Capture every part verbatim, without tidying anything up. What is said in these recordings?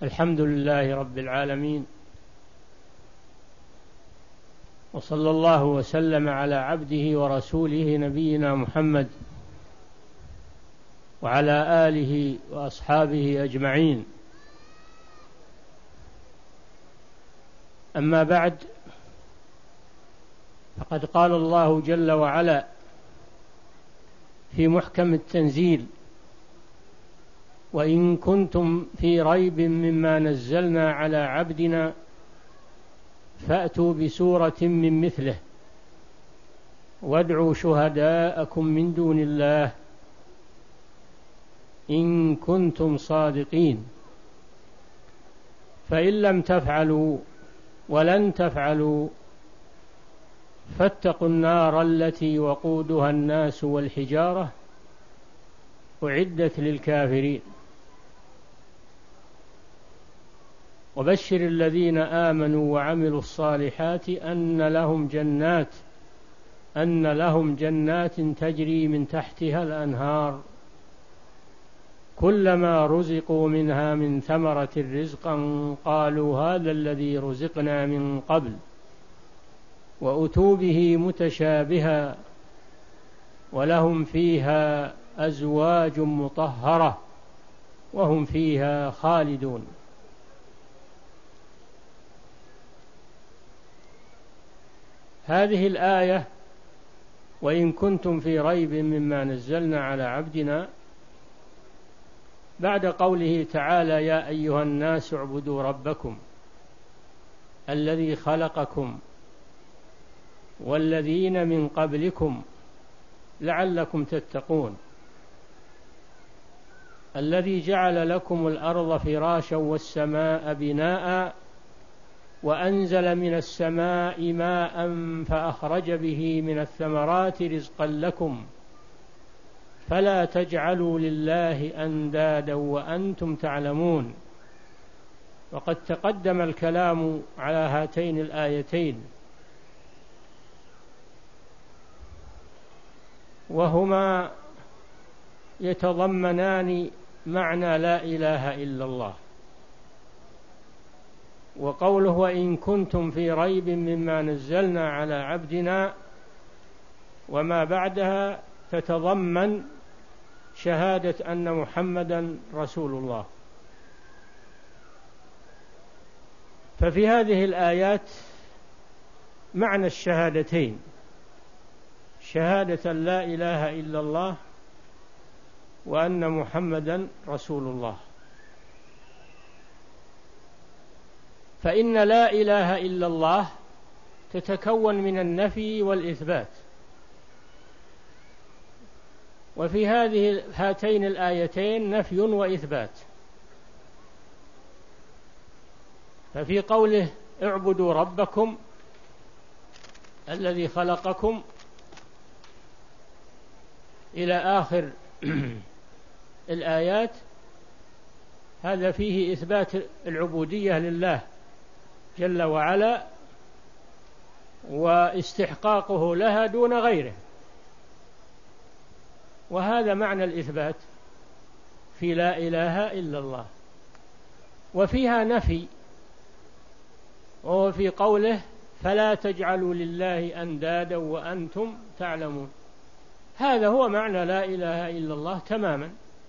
الحمد لله رب العالمين، وصلى الله وسلم على عبده ورسوله نبينا محمد وعلى آله وأصحابه أجمعين. أما بعد، فقد قال الله جل وعلا في محكم التنزيل: وإن كنتم في ريب مما نزلنا على عبدنا فأتوا بسورة من مثله وادعوا شهداءكم من دون الله إن كنتم صادقين، فإن لم تفعلوا ولن تفعلوا فاتقوا النار التي وقودها الناس والحجارة أعدت للكافرين. وبشر الذين آمنوا وعملوا الصالحات أن لهم جنات أن لهم جنات تجري من تحتها الأنهار كلما رزقوا منها من ثمرة رزقا قالوا هذا الذي رزقنا من قبل وأتوا به متشابها ولهم فيها أزواج مطهرة وهم فيها خالدون. هذه الآية: وإن كنتم في ريب مما نزلنا على عبدنا، بعد قوله تعالى: يا أيها الناس اعبدوا ربكم الذي خلقكم والذين من قبلكم لعلكم تتقون، الذي جعل لكم الأرض فراشا والسماء بناء وأنزل من السماء ماء فأخرج به من الثمرات رزقا لكم فلا تجعلوا لله أندادا وأنتم تعلمون. وقد تقدم الكلام على هاتين الآيتين، وهما يتضمنان معنى لا إله إلا الله. وقوله وإن كنتم في ريب مما نزلنا على عبدنا وما بعدها تتضمن شهادة أن محمدا رسول الله. ففي هذه الآيات معنى الشهادتين: شهادة لا إله إلا الله وأن محمدا رسول الله. فإن لا إله إلا الله تتكون من النفي والإثبات، وفي هذه هاتين الآيتين نفي وإثبات. ففي قوله اعبدوا ربكم الذي خلقكم إلى آخر الآيات، هذا فيه إثبات العبودية لله جل وعلا واستحقاقه لها دون غيره، وهذا معنى الإثبات في لا إله إلا الله. وفيها نفي، وهو في قوله فلا تجعلوا لله أندادا وأنتم تعلمون. هذا هو معنى لا إله إلا الله تماما،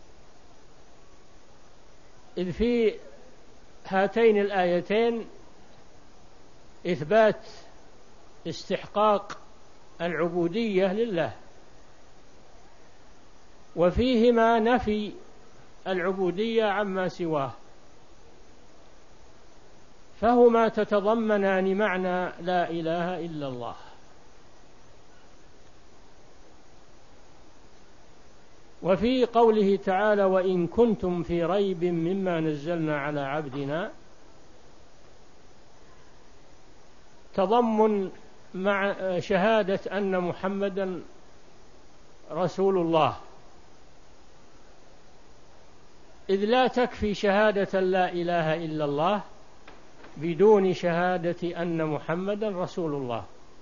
إذ في هاتين الآيتين إثبات استحقاق العبودية لله، وفيهما نفي العبودية عما سواه، فهما تتضمنان معنى لا إله إلا الله. وفي قوله تعالى وإن كنتم في ريب مما نزلنا على عبدنا تضمن مع شهادة أن محمدا رسول الله، إذ لا تكفي شهادة لا إله إلا الله بدون شهادة أن محمدا رسول الله،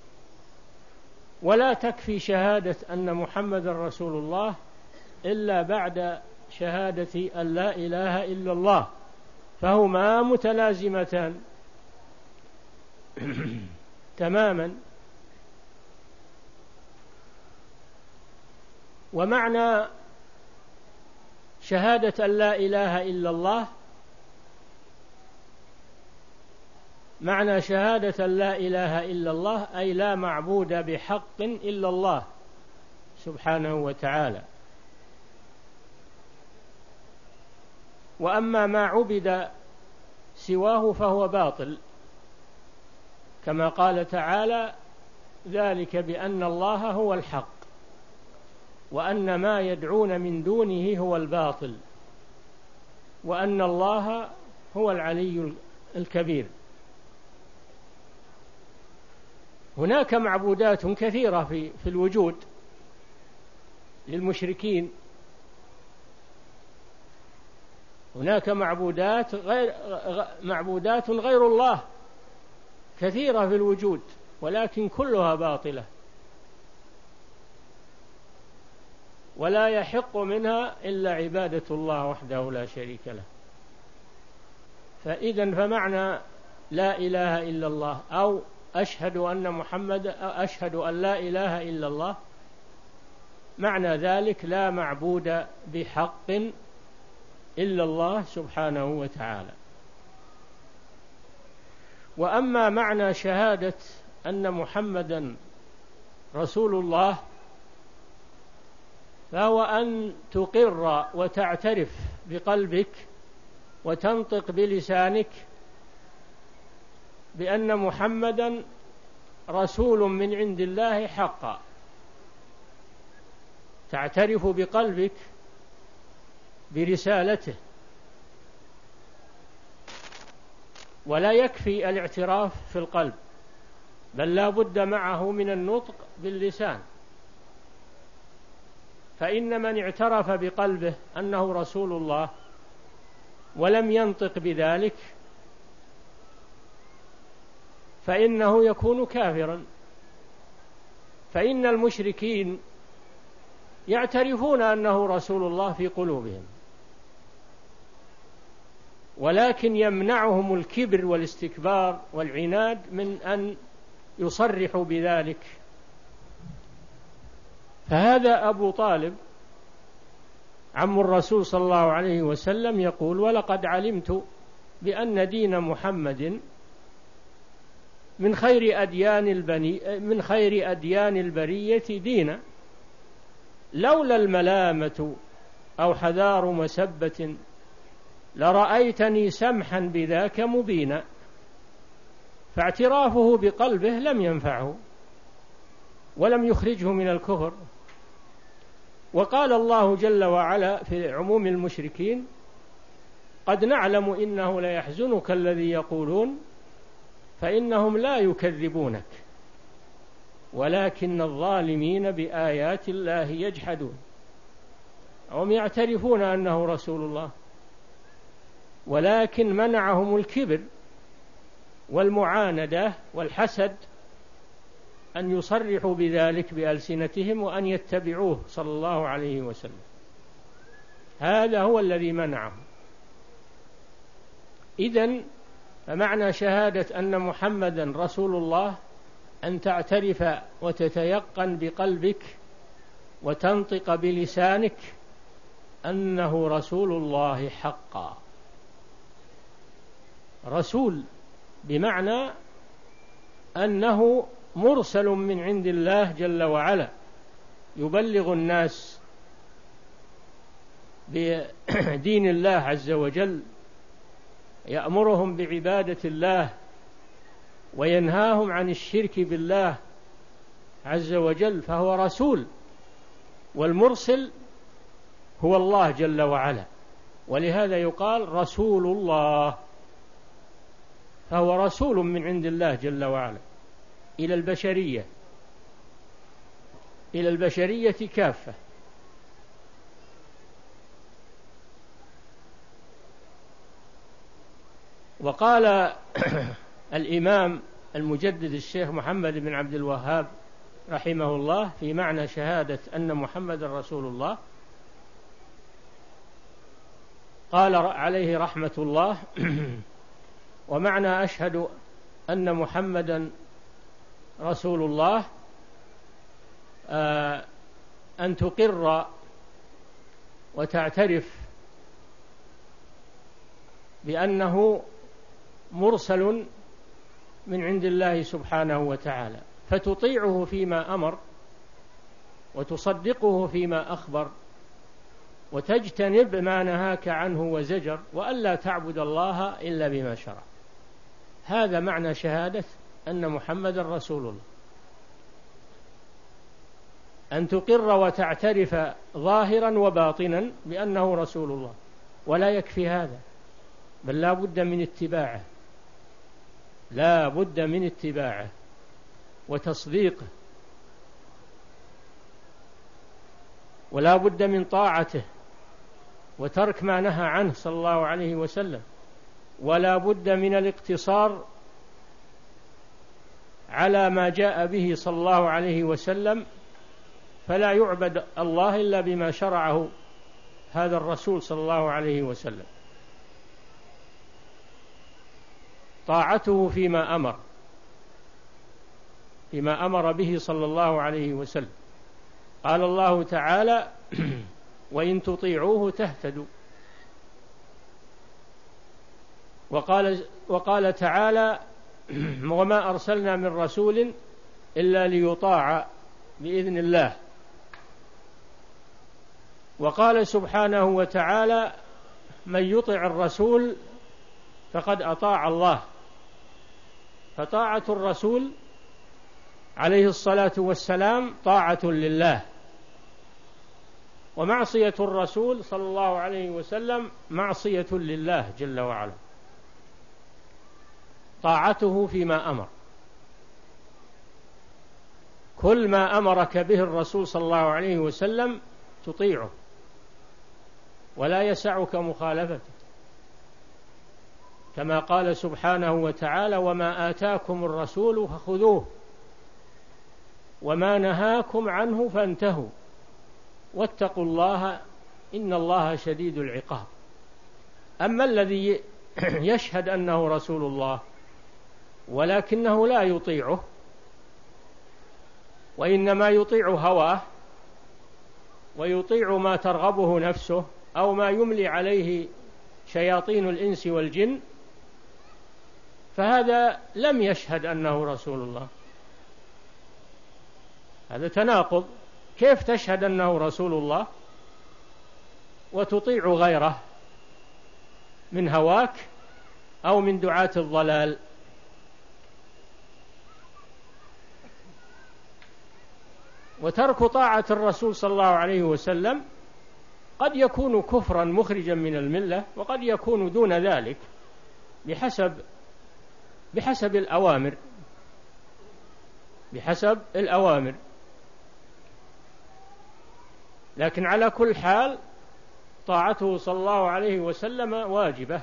ولا تكفي شهادة أن محمدا رسول الله إلا بعد شهادة أن لا إله إلا الله، فهما متلازمتان تماما. ومعنى شهادة أن لا إله إلا الله، معنى شهادة أن لا إله إلا الله أي لا معبود بحق إلا الله سبحانه وتعالى. وأما ما عبد سواه فهو باطل، كما قال تعالى: ذلك بأن الله هو الحق وأن ما يدعون من دونه هو الباطل وأن الله هو العلي الكبير. هناك معبودات كثيرة في في الوجود للمشركين، هناك معبودات غير معبودات غير الله كثيرة في الوجود، ولكن كلها باطلة ولا يحق منها إلا عبادة الله وحده لا شريك له. فإذا فمعنى لا إله إلا الله أو أشهد أن محمد أشهد أن لا إله إلا الله، معنى ذلك لا معبود بحق إلا الله سبحانه وتعالى. وأما معنى شهادة أن محمدا رسول الله فهو أن تقر وتعترف بقلبك وتنطق بلسانك بأن محمدا رسول من عند الله حقا، تعترف بقلبك برسالته. ولا يكفي الاعتراف في القلب، بل لا بد معه من النطق باللسان. فإن من اعترف بقلبه أنه رسول الله ولم ينطق بذلك فإنه يكون كافرا. فإن المشركين يعترفون أنه رسول الله في قلوبهم، ولكن يمنعهم الكبر والاستكبار والعناد من أن يصرحوا بذلك. فهذا أبو طالب عم الرسول صلى الله عليه وسلم يقول: ولقد علمت بأن دين محمد من خير أديان البني من خير أديان البرية دينا، لولا الملامة أو حذار مسبة لرأيتني سمحا بذاك مبينا. فاعترافه بقلبه لم ينفعه ولم يخرجه من الكفر. وقال الله جل وعلا في عموم المشركين: قد نعلم إنه ليحزنك الذي يقولون فإنهم لا يكذبونك ولكن الظالمين بآيات الله يجحدون. هم يعترفون أنه رسول الله، ولكن منعهم الكبر والمعاندة والحسد أن يصرحوا بذلك بألسنتهم وأن يتبعوه صلى الله عليه وسلم. هذا هو الذي منعهم. إذن فمعنى شهادة أن محمدا رسول الله أن تعترف وتتيقن بقلبك وتنطق بلسانك أنه رسول الله حقا. رسول بمعنى أنه مرسل من عند الله جل وعلا، يبلغ الناس بدين الله عز وجل، يأمرهم بعبادة الله وينهاهم عن الشرك بالله عز وجل، فهو رسول. والمرسل هو الله جل وعلا، ولهذا يقال رسول الله، فهو رسول من عند الله جل وعلا إلى البشرية إلى البشرية كافة. وقال الإمام المجدد الشيخ محمد بن عبد الوهاب رحمه الله في معنى شهادة أن محمد رسول الله، قال عليه رحمة الله: ومعنى أشهد أن محمدا رسول الله أن تقر وتعترف بأنه مرسل من عند الله سبحانه وتعالى، فتطيعه فيما أمر وتصدقه فيما أخبر، وتجتنب ما نهاك عنه وزجر، وألا تعبد الله إلا بما شرع. هذا معنى شهادة أن محمد رسول الله، أن تقر وتعترف ظاهرا وباطنا بأنه رسول الله. ولا يكفي هذا، بل لا بد من اتباعه، لا بد من اتباعه وتصديقه، ولا بد من طاعته وترك ما نهى عنه صلى الله عليه وسلم، ولا بد من الاقتصار على ما جاء به صلى الله عليه وسلم، فلا يعبد الله إلا بما شرعه هذا الرسول صلى الله عليه وسلم. طاعته فيما أمر فيما أمر به صلى الله عليه وسلم. قال الله تعالى: وإن تطيعوه تهتدوا. وقال, وقال تعالى: وما أرسلنا من رسول إلا ليطاع بإذن الله. وقال سبحانه وتعالى: من يطع الرسول فقد أطاع الله. فطاعة الرسول عليه الصلاة والسلام طاعة لله، ومعصية الرسول صلى الله عليه وسلم معصية لله جل وعلا. طاعته فيما أمر، كل ما أمرك به الرسول صلى الله عليه وسلم تطيعه، ولا يسعك مخالفته، كما قال سبحانه وتعالى: وما آتاكم الرسول فخذوه وما نهاكم عنه فانتهوا واتقوا الله إن الله شديد العقاب. أما الذي يشهد أنه رسول الله ولكنه لا يطيعه، وإنما يطيع هواه ويطيع ما ترغبه نفسه أو ما يملي عليه شياطين الإنس والجن، فهذا لم يشهد أنه رسول الله. هذا تناقض. كيف تشهد أنه رسول الله وتطيع غيره من هواك أو من دعاة الضلال؟ وترك طاعة الرسول صلى الله عليه وسلم قد يكون كفرا مخرجا من الملة، وقد يكون دون ذلك بحسب بحسب الأوامر بحسب الأوامر لكن على كل حال طاعته صلى الله عليه وسلم واجبة،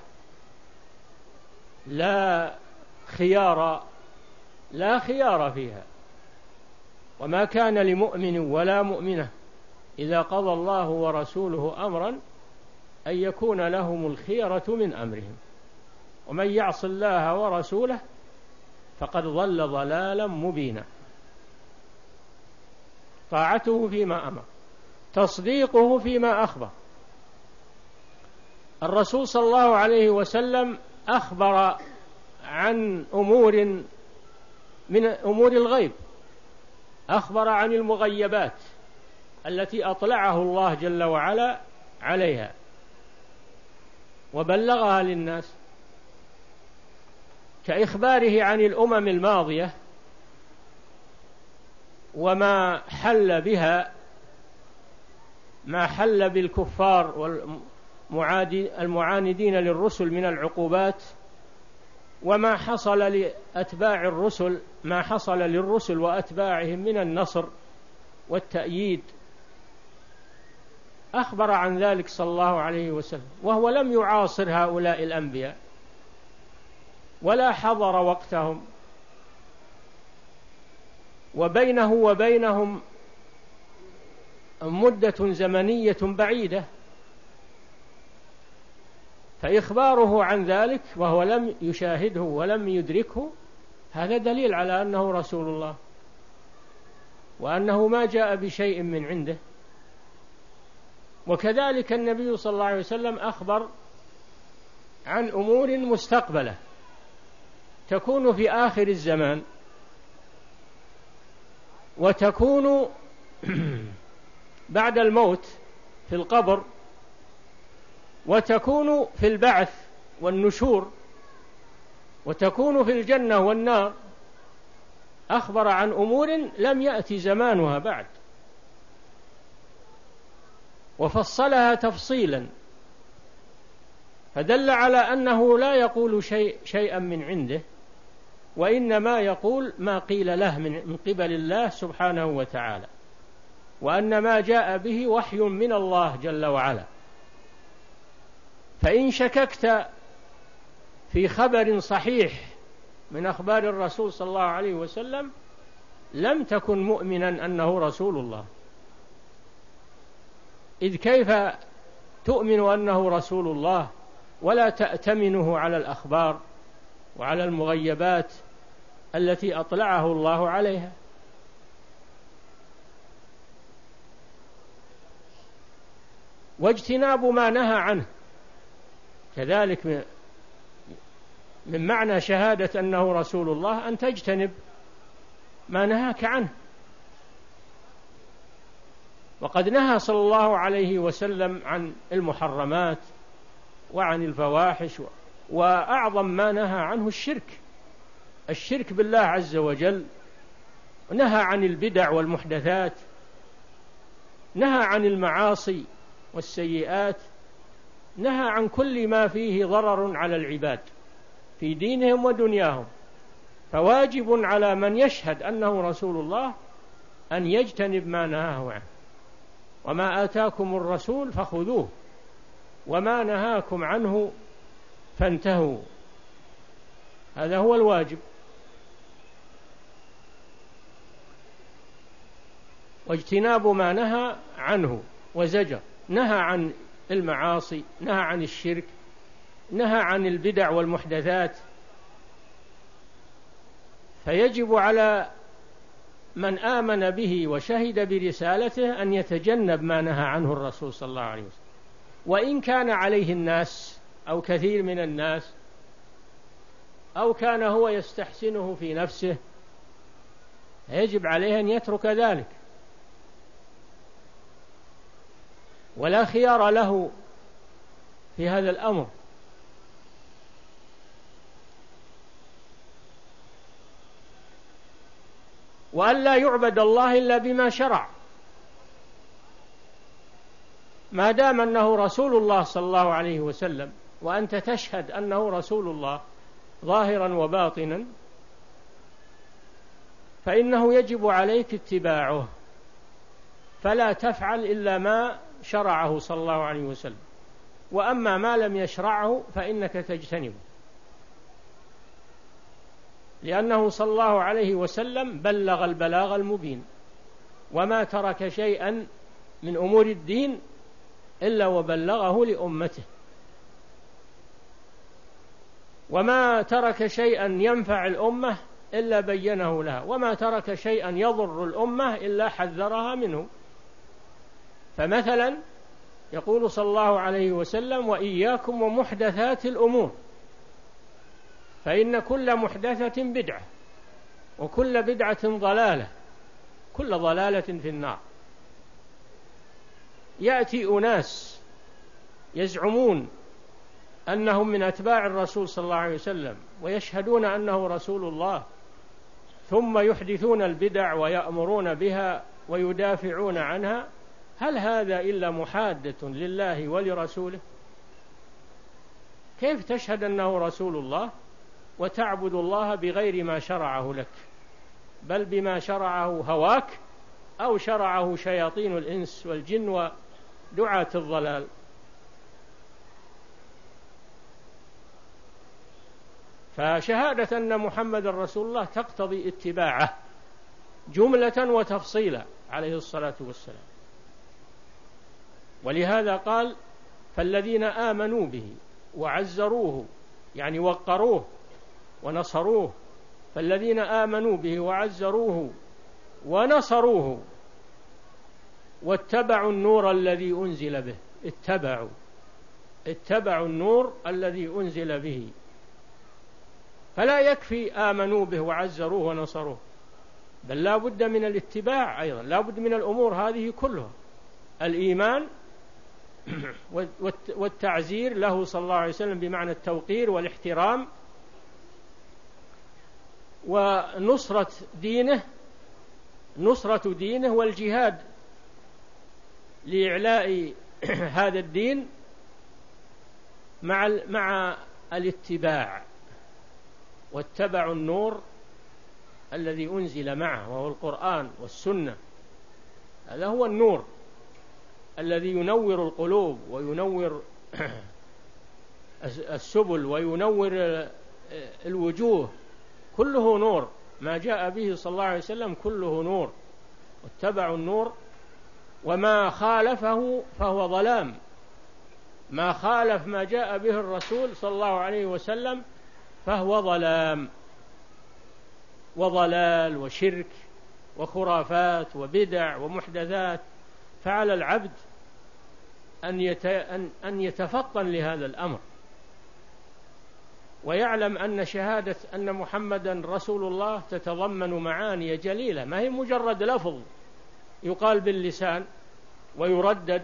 لا خيار لا خيار فيها. وما كان لمؤمن ولا مؤمنة إذا قضى الله ورسوله أمرا أن يكون لهم الخيرة من أمرهم، ومن يعص الله ورسوله فقد ضل ضلالا مبينا. طاعته فيما أمر، تصديقه فيما أخبر. الرسول صلى الله عليه وسلم أخبر عن أمور من أمور الغيب، أخبر عن المغيبات التي أطلعه الله جل وعلا عليها وبلغها للناس، كإخباره عن الأمم الماضية وما حل بها، ما حل بالكفار والمعاندين للرسل من العقوبات، وما حصل لأتباع الرسل ما حصل للرسل وأتباعهم من النصر والتأييد. أخبر عن ذلك صلى الله عليه وسلم، وهو لم يعاصر هؤلاء الأنبياء ولا حضر وقتهم، وبينه وبينهم مدة زمنية بعيدة، فإخباره عن ذلك وهو لم يشاهده ولم يدركه هذا دليل على أنه رسول الله، وأنه ما جاء بشيء من عنده. وكذلك النبي صلى الله عليه وسلم أخبر عن أمور مستقبلة تكون في آخر الزمان، وتكون بعد الموت في القبر، وتكون في البعث والنشور، وتكون في الجنة والنار. أخبر عن أمور لم يأتي زمانها بعد، وفصلها تفصيلا، فدل على أنه لا يقول شيء شيئا من عنده، وإنما يقول ما قيل له من قبل الله سبحانه وتعالى، وأن ما جاء به وحي من الله جل وعلا. فإن شككت في خبر صحيح من أخبار الرسول صلى الله عليه وسلم لم تكن مؤمنا أنه رسول الله، إذ كيف تؤمن أنه رسول الله ولا تأتمنه على الأخبار وعلى المغيبات التي أطلعه الله عليها؟ واجتناب ما نهى عنه كذلك من معنى شهادة أنه رسول الله أن تجتنب ما نهاك عنه. وقد نهى صلى الله عليه وسلم عن المحرمات وعن الفواحش، وأعظم ما نهى عنه الشرك الشرك بالله عز وجل، نهى عن البدع والمحدثات، نهى عن المعاصي والسيئات، نهى عن كل ما فيه ضرر على العباد في دينهم ودنياهم. فواجب على من يشهد أنه رسول الله أن يجتنب ما نهاه عنه. وما آتاكم الرسول فخذوه وما نهاكم عنه فانتهوا، هذا هو الواجب. واجتناب ما نهى عنه وزجر، نهى عن المعاصي، نهى عن الشرك، نهى عن البدع والمحدثات. فيجب على من آمن به وشهد برسالته أن يتجنب ما نهى عنه الرسول صلى الله عليه وسلم، وإن كان عليه الناس أو كثير من الناس، أو كان هو يستحسنه في نفسه، يجب عليه أن يترك ذلك، ولا خيار له في هذا الأمر. وأن لا يعبد الله إلا بما شرع، ما دام أنه رسول الله صلى الله عليه وسلم وأنت تشهد أنه رسول الله ظاهرا وباطنا، فإنه يجب عليك اتباعه، فلا تفعل إلا ما شرعه صلى الله عليه وسلم، وأما ما لم يشرعه فإنك تجتنبه، لأنه صلى الله عليه وسلم بلغ البلاغ المبين، وما ترك شيئا من أمور الدين إلا وبلغه لأمته، وما ترك شيئا ينفع الأمة إلا بينه لها، وما ترك شيئا يضر الأمة إلا حذرها منه. فمثلا يقول صلى الله عليه وسلم: وإياكم ومحدثات الأمور، فإن كل محدثة بدعة، وكل بدعة ضلالة، كل ضلالة في النار. يأتي أناس يزعمون أنهم من أتباع الرسول صلى الله عليه وسلم ويشهدون أنه رسول الله، ثم يحدثون البدع ويأمرون بها ويدافعون عنها. هل هذا إلا محادة لله ولرسوله؟ كيف تشهد أنه رسول الله وتعبد الله بغير ما شرعه لك، بل بما شرعه هواك أو شرعه شياطين الإنس والجن ودعاة الضلال؟ فشهادة أن محمد رسول الله تقتضي اتباعه جملة وتفصيلا عليه الصلاة والسلام. ولهذا قال: فالذين آمنوا به وعزروه يعني وقروه ونصروه. فالذين آمنوا به وعزروه ونصروه واتبعوا النور الذي أنزل به، اتبعوا اتبعوا النور الذي أنزل به. فلا يكفي آمنوا به وعزروه ونصروه، بل لا بد من الاتباع أيضا، لا بد من الأمور هذه كلها: الإيمان والتعزير له صلى الله عليه وسلم بمعنى التوقير والاحترام، ونصرة دينه نصرة دينه والجهاد لإعلاء هذا الدين مع مع الاتباع. واتبعوا النور الذي أنزل معه وهو القرآن والسنة. هذا هو النور الذي ينور القلوب وينور السبل وينور الوجوه، كله نور. ما جاء به صلى الله عليه وسلم كله نور. واتبعوا النور وما خالفه فهو ظلام. ما خالف ما جاء به الرسول صلى الله عليه وسلم فهو ظلام وضلال وشرك وخرافات وبدع ومحدثات. فعلى العبد أن يتفطن لهذا الأمر، ويعلم أن شهادة أن محمدا رسول الله تتضمن معاني جليلة، ما هي مجرد لفظ يقال باللسان ويردد،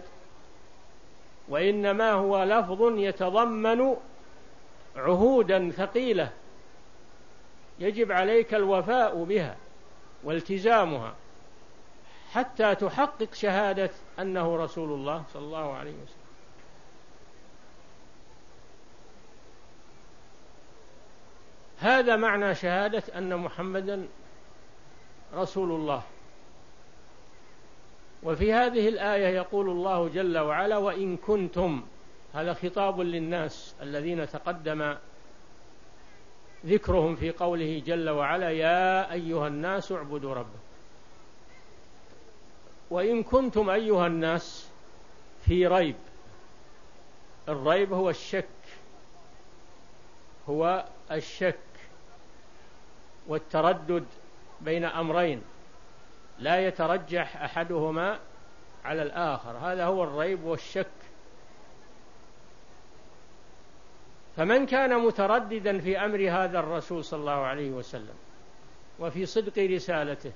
وإنما هو لفظ يتضمن عهودا ثقيلة يجب عليك الوفاء بها والتزامها حتى تحقق شهادة أنه رسول الله صلى الله عليه وسلم. هذا معنى شهادة أن محمدا رسول الله. وفي هذه الآية يقول الله جل وعلا: وإن كنتم، هذا خطاب للناس الذين تقدم ذكرهم في قوله جل وعلا: يا أيها الناس اعبدوا ربكم. وإن كنتم أيها الناس في ريب. الريب هو الشك، هو الشك والتردد بين أمرين لا يترجح أحدهما على الآخر، هذا هو الريب والشك. فمن كان مترددا في أمر هذا الرسول صلى الله عليه وسلم وفي صدق رسالته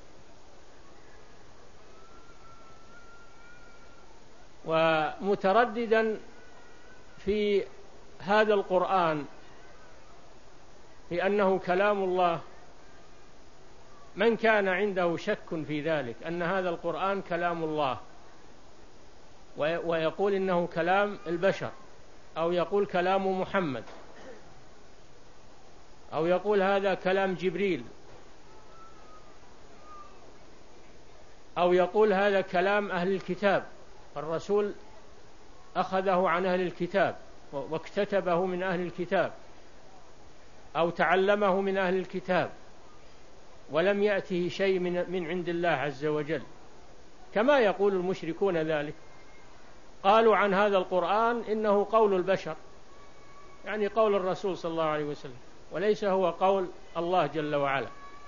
ومترددا في هذا القرآن في أنه كلام الله، من كان عنده شك في ذلك أن هذا القرآن كلام الله ويقول إنه كلام البشر، أو يقول كلام محمد، أو يقول هذا كلام جبريل، أو يقول هذا كلام أهل الكتاب، الرسول أخذه عن أهل الكتاب واكتتبه من أهل الكتاب أو تعلمه من أهل الكتاب ولم يأته شيء من, من عند الله عز وجل، كما يقول المشركون ذلك. قالوا عن هذا القرآن إنه قول البشر، يعني قول الرسول صلى الله عليه وسلم، وليس هو قول الله جل وعلا.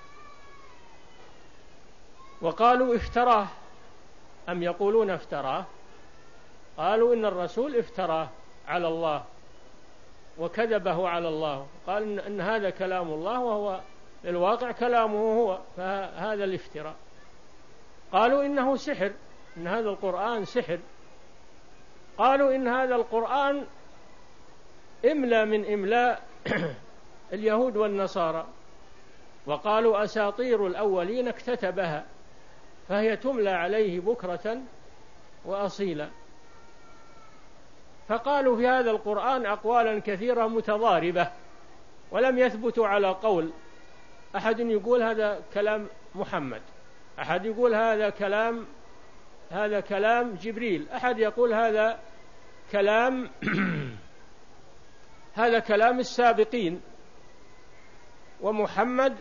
وقالوا افتراه، أم يقولون افتراه؟ قالوا إن الرسول افتراه على الله وكذبه على الله، قال إن هذا كلام الله وهو الواقع كلامه هو، فهذا الافتراء. قالوا إنه سحر، إن هذا القرآن سحر. قالوا إن هذا القرآن إملا من إملاء اليهود والنصارى، وقالوا أساطير الأولين اكتتبها فهي تملى عليه بكرة وأصيلا. فقالوا في هذا القرآن أقوالا كثيرة متضاربة ولم يثبتوا على قول. أحد يقول هذا كلام محمد، أحد يقول هذا كلام هذا كلام جبريل، أحد يقول هذا كلام هذا كلام السابقين، ومحمد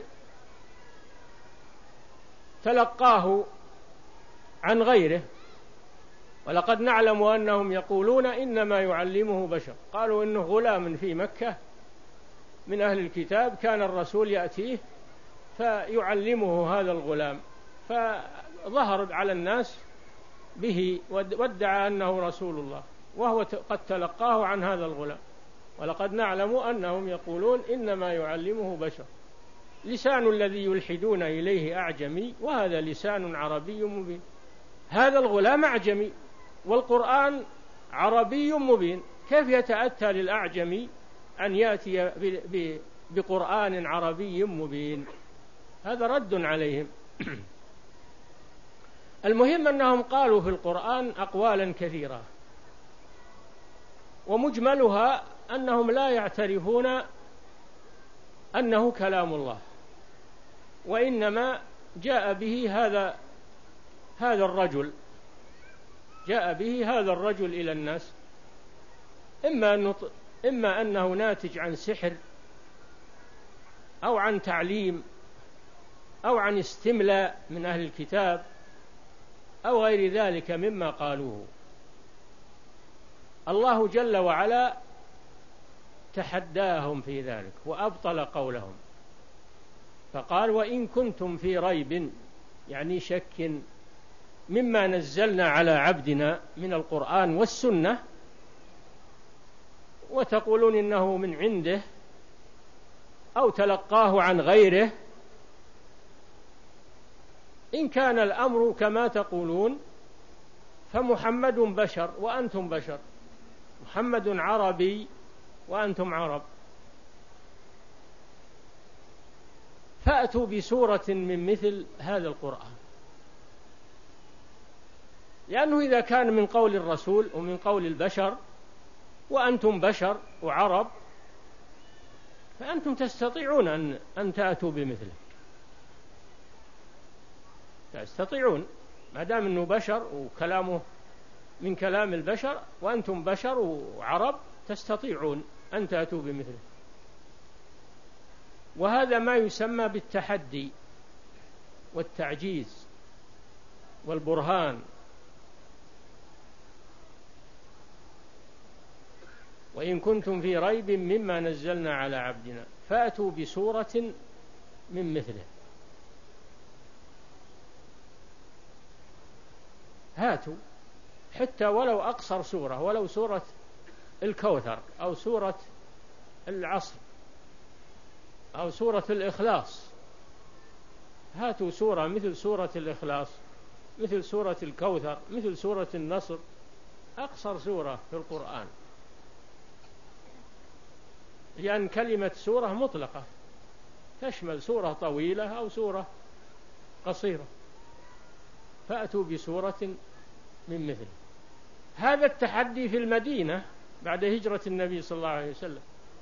تلقاه عن غيره ولقد نعلم أنهم يقولون إنما يعلمه بشر، قالوا إنه غلام في مكة من أهل الكتاب كان الرسول يأتيه فيعلمه هذا الغلام، فظهر على الناس به وادعى أنه رسول الله وهو قد تلقاه عن هذا الغلام. ولقد نعلم أنهم يقولون إنما يعلمه بشر. لسان الذي يلحدون إليه أعجمي وهذا لسان عربي مبين. هذا الغلام أعجمي والقرآن عربي مبين، كيف يتأتى للأعجمي أن يأتي بقرآن عربي مبين؟ هذا رد عليهم. المهم أنهم قالوا في القرآن أقوالا كثيرة، ومجملها أنهم لا يعترفون أنه كلام الله، وإنما جاء به هذا هذا الرجل جاء به هذا الرجل إلى الناس، إما أنه إما أنه ناتج عن سحر أو عن تعليم أو عن استملاء من أهل الكتاب أو غير ذلك مما قالوه. الله جل وعلا تحداهم في ذلك وأبطل قولهم، فقال: وإن كنتم في ريب، يعني شك، مما نزلنا على عبدنا من القرآن والسنة، وتقولون إنه من عنده أو تلقاه عن غيره، إن كان الأمر كما تقولون فمحمد بشر وأنتم بشر، محمد عربي وأنتم عرب، فأتوا بسورة من مثل هذا القرآن. لأنه إذا كان من قول الرسول ومن قول البشر وأنتم بشر وعرب فأنتم تستطيعون أن أن تأتوا بمثله، تستطيعون ما دام أنه بشر وكلامه من كلام البشر وأنتم بشر وعرب تستطيعون أن تأتوا بمثله. وهذا ما يسمى بالتحدي والتعجيز والبرهان. وإن كنتم في ريب مما نزلنا على عبدنا فأتوا بسورة من مثله. هاتوا حتى ولو أقصر سورة، ولو سورة الكوثر أو سورة العصر أو سورة الإخلاص، هاتوا سورة مثل سورة الإخلاص، مثل سورة الكوثر، مثل سورة النصر، أقصر سورة في القرآن، لأن كلمة سورة مطلقة تشمل سورة طويلة أو سورة قصيرة. فأتوا بسورة من مثله. هذا التحدي في المدينة بعد هجرة النبي صلى الله عليه وسلم،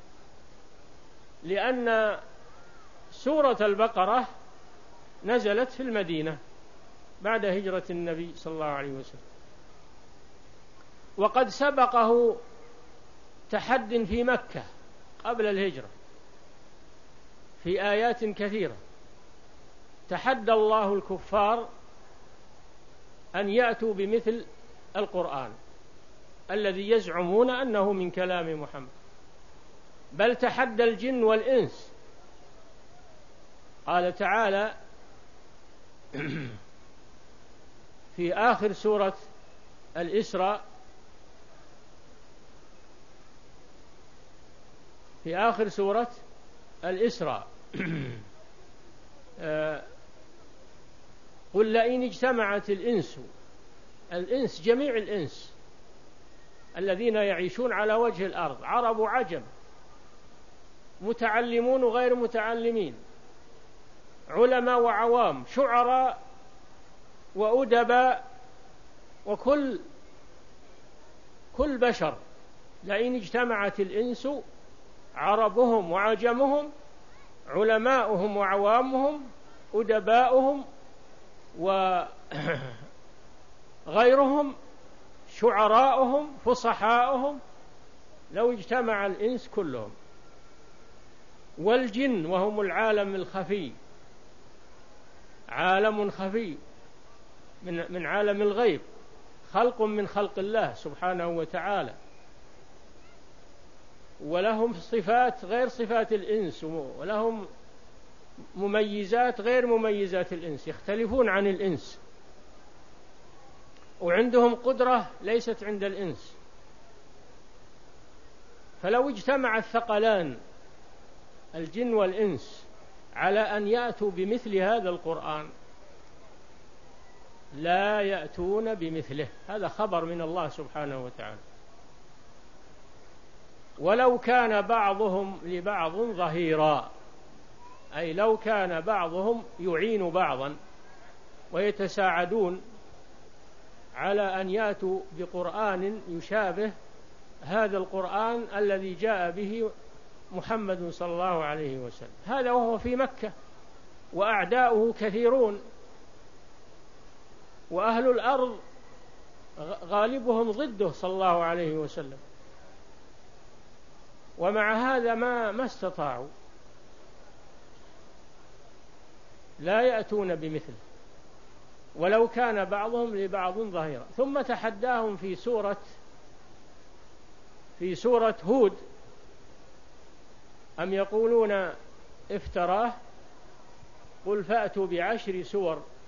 لأن سورة البقرة نزلت في المدينة بعد هجرة النبي صلى الله عليه وسلم، وقد سبقه تحد في مكة قبل الهجرة في آيات كثيرة. تحدى الله الكفار أن يأتوا بمثل القرآن الذي يزعمون أنه من كلام محمد، بل تحدى الجن والإنس. قال تعالى في آخر سورة الإسراء في آخر سورة الإسراء قل لئن اجتمعت الإنس الإنس جميع الإنس الذين يعيشون على وجه الأرض، عرب وعجم، متعلمون وغير متعلمين، علماء وعوام، شعراء وأدباء، وكل كل بشر، لئن اجتمعت الإنس عربهم وعجمهم، علماؤهم وعوامهم، أدباؤهم وغيرهم، شعراؤهم، فصحاؤهم، لو اجتمع الإنس كلهم، والجن وهم العالم الخفي، عالم خفي من من عالم الغيب، خلق من خلق الله سبحانه وتعالى، ولهم صفات غير صفات الإنس، ولهم مميزات غير مميزات الإنس، يختلفون عن الإنس، وعندهم قدرة ليست عند الإنس. فلو اجتمع الثقلان الجن والإنس على أن يأتوا بمثل هذا القرآن لا يأتون بمثله. هذا خبر من الله سبحانه وتعالى. ولو كان بعضهم لبعض ظهيرا، أي لو كان بعضهم يعين بعضا ويتساعدون على أن يأتوا بقرآن يشابه هذا القرآن الذي جاء به محمد صلى الله عليه وسلم، هذا وهو في مكة وأعداؤه كثيرون، وأهل الأرض غالبهم ضده صلى الله عليه وسلم، ومع هذا ما ما استطاعوا، لا يأتون بمثله ولو كان بعضهم لبعض ظهيرا. ثم تحداهم في سورة في سورة هود: أم يقولون افتراه قل فأتوا بعشر سور